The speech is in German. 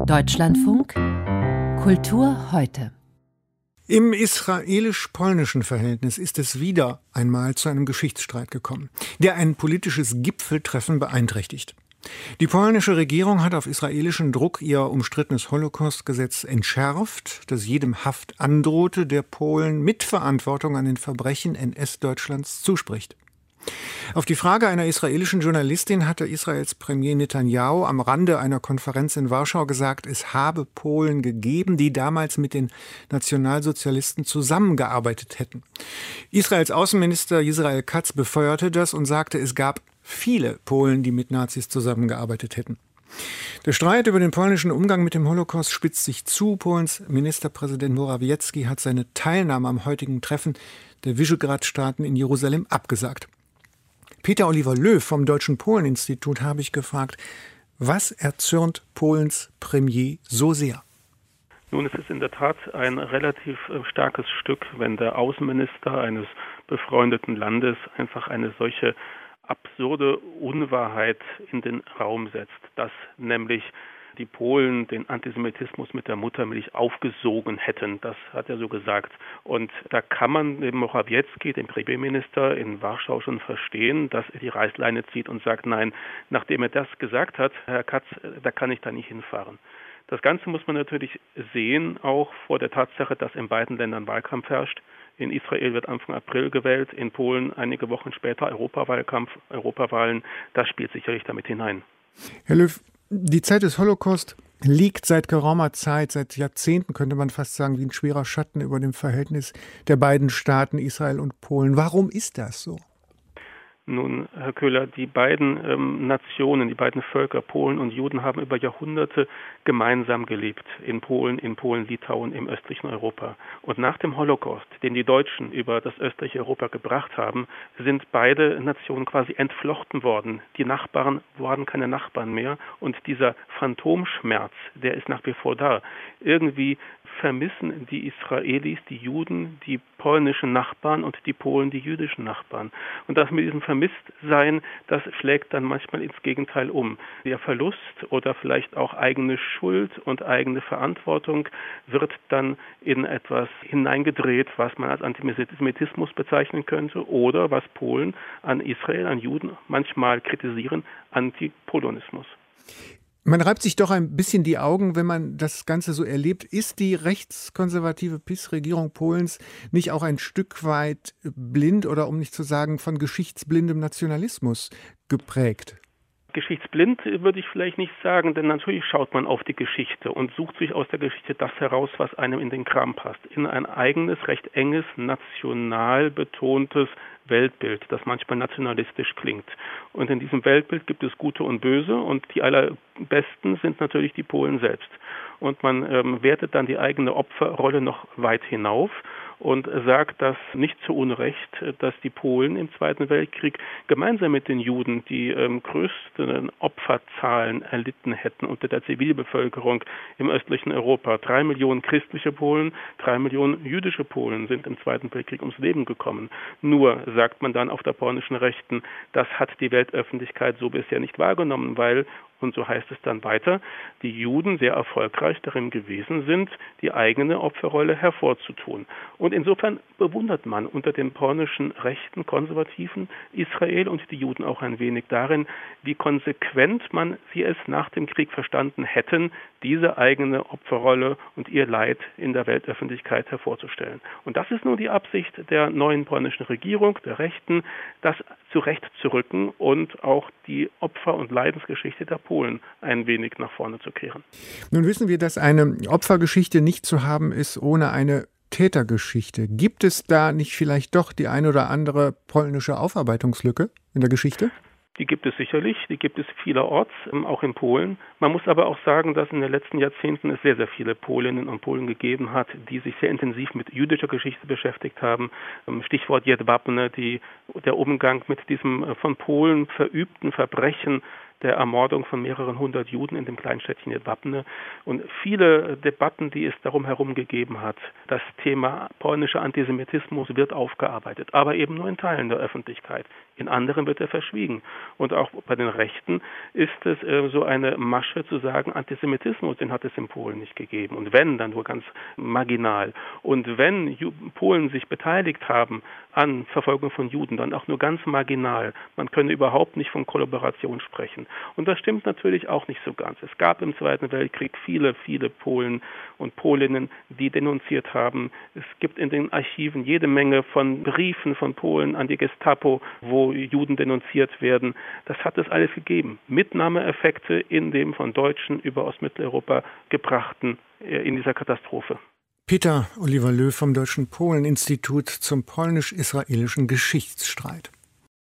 Deutschlandfunk Kultur heute. Im israelisch-polnischen Verhältnis ist es wieder einmal zu einem Geschichtsstreit gekommen, der ein politisches Gipfeltreffen beeinträchtigt. Die polnische Regierung hat auf israelischen Druck ihr umstrittenes Holocaust-Gesetz entschärft, das jedem Haft androhte, der Polen Mitverantwortung an den Verbrechen NS-Deutschlands zuspricht. Auf die Frage einer israelischen Journalistin hatte Israels Premier Netanyahu am Rande einer Konferenz in Warschau gesagt, es habe Polen gegeben, die damals mit den Nationalsozialisten zusammengearbeitet hätten. Israels Außenminister Israel Katz befeuerte das und sagte, es gab viele Polen, die mit Nazis zusammengearbeitet hätten. Der Streit über den polnischen Umgang mit dem Holocaust spitzt sich zu. Polens Ministerpräsident Morawiecki hat seine Teilnahme am heutigen Treffen der Visegrad-Staaten in Jerusalem abgesagt. Peter Oliver Löw vom Deutschen Polen-Institut habe ich gefragt, was erzürnt Polens Premier so sehr? Nun, es ist in der Tat ein relativ starkes Stück, wenn der Außenminister eines befreundeten Landes einfach eine solche absurde Unwahrheit in den Raum setzt, dass nämlich die Polen den Antisemitismus mit der Muttermilch aufgesogen hätten. Das hat er so gesagt. Und da kann man dem Morawiecki, dem Premierminister in Warschau, schon verstehen, dass er die Reißleine zieht und sagt, nein, nachdem er das gesagt hat, Herr Katz, da kann ich da nicht hinfahren. Das Ganze muss man natürlich sehen, auch vor der Tatsache, dass in beiden Ländern Wahlkampf herrscht. In Israel wird Anfang April gewählt, in Polen einige Wochen später Europawahlen. Das spielt sicherlich damit hinein. Herr Löw, die Zeit des Holocaust liegt seit geraumer Zeit, seit Jahrzehnten, könnte man fast sagen, wie ein schwerer Schatten über dem Verhältnis der beiden Staaten Israel und Polen. Warum ist das so? Nun, Herr Köhler, die beiden Nationen, die beiden Völker, Polen und Juden, haben über Jahrhunderte gemeinsam gelebt. In Polen, Litauen, im östlichen Europa. Und nach dem Holocaust, den die Deutschen über das östliche Europa gebracht haben, sind beide Nationen quasi entflochten worden. Die Nachbarn waren keine Nachbarn mehr. Und dieser Phantomschmerz, der ist nach wie vor da. Irgendwie vermissen die Israelis, die Juden, die polnischen Nachbarn und die Polen, die jüdischen Nachbarn. Und das mit diesem Vermisstsein, das schlägt dann manchmal ins Gegenteil um. Der Verlust oder vielleicht auch eigene Schuld und eigene Verantwortung wird dann in etwas hineingedreht, was man als Antisemitismus bezeichnen könnte oder was Polen an Israel, an Juden manchmal kritisieren, Antipolonismus. Man reibt sich doch ein bisschen die Augen, wenn man das Ganze so erlebt. Ist die rechtskonservative PiS-Regierung Polens nicht auch ein Stück weit blind oder um nicht zu sagen von geschichtsblindem Nationalismus geprägt? Geschichtsblind würde ich vielleicht nicht sagen, denn natürlich schaut man auf die Geschichte und sucht sich aus der Geschichte das heraus, was einem in den Kram passt. In ein eigenes, recht enges, national betontes Weltbild, das manchmal nationalistisch klingt. Und in diesem Weltbild gibt es Gute und Böse und die allerbesten sind natürlich die Polen selbst. Und man wertet dann die eigene Opferrolle noch weit hinauf und sagt, dass nicht zu Unrecht, dass die Polen im Zweiten Weltkrieg gemeinsam mit den Juden die größten Opferzahlen erlitten hätten unter der Zivilbevölkerung im östlichen Europa. 3 Millionen christliche Polen, 3 Millionen jüdische Polen sind im Zweiten Weltkrieg ums Leben gekommen. Nur, sagt man dann auf der polnischen Rechten, das hat die Weltöffentlichkeit so bisher nicht wahrgenommen, weil, und so heißt es dann weiter, die Juden sehr erfolgreich darin gewesen sind, die eigene Opferrolle hervorzutun. Und insofern bewundert man unter dem polnischen rechten, konservativen Israel und die Juden auch ein wenig darin, wie konsequent sie es nach dem Krieg verstanden hätten, diese eigene Opferrolle und ihr Leid in der Weltöffentlichkeit hervorzustellen. Und das ist nun die Absicht der neuen polnischen Regierung, der Rechten, das zurechtzurücken und auch die Opfer- und Leidensgeschichte der Polen ein wenig nach vorne zu kehren. Nun wissen wir, dass eine Opfergeschichte nicht zu haben ist ohne eine Tätergeschichte. Gibt es da nicht vielleicht doch die ein oder andere polnische Aufarbeitungslücke in der Geschichte? Die gibt es sicherlich, die gibt es vielerorts, auch in Polen. Man muss aber auch sagen, dass in den letzten Jahrzehnten es sehr, sehr viele Polinnen und Polen gegeben hat, die sich sehr intensiv mit jüdischer Geschichte beschäftigt haben. Stichwort Jedwabne, der Umgang mit diesem von Polen verübten Verbrechen der Ermordung von mehreren hundert Juden in dem Kleinstädtchen Jedwabne und viele Debatten, die es darum herum gegeben hat. Das Thema polnischer Antisemitismus wird aufgearbeitet, aber eben nur in Teilen der Öffentlichkeit. In anderen wird er verschwiegen. Und auch bei den Rechten ist es so eine Masche zu sagen, Antisemitismus, den hat es in Polen nicht gegeben. Und wenn, dann nur ganz marginal. Und wenn Polen sich beteiligt haben an Verfolgung von Juden, dann auch nur ganz marginal. Man könne überhaupt nicht von Kollaboration sprechen. Und das stimmt natürlich auch nicht so ganz. Es gab im Zweiten Weltkrieg viele Polen und Polinnen, die denunziert haben. Es gibt in den Archiven jede Menge von Briefen von Polen an die Gestapo, wo Juden denunziert werden. Das hat es alles gegeben. Mitnahmeeffekte in dem von Deutschen über Ostmitteleuropa gebrachten in dieser Katastrophe. Peter Oliver Löw vom Deutschen Polen-Institut zum polnisch-israelischen Geschichtsstreit.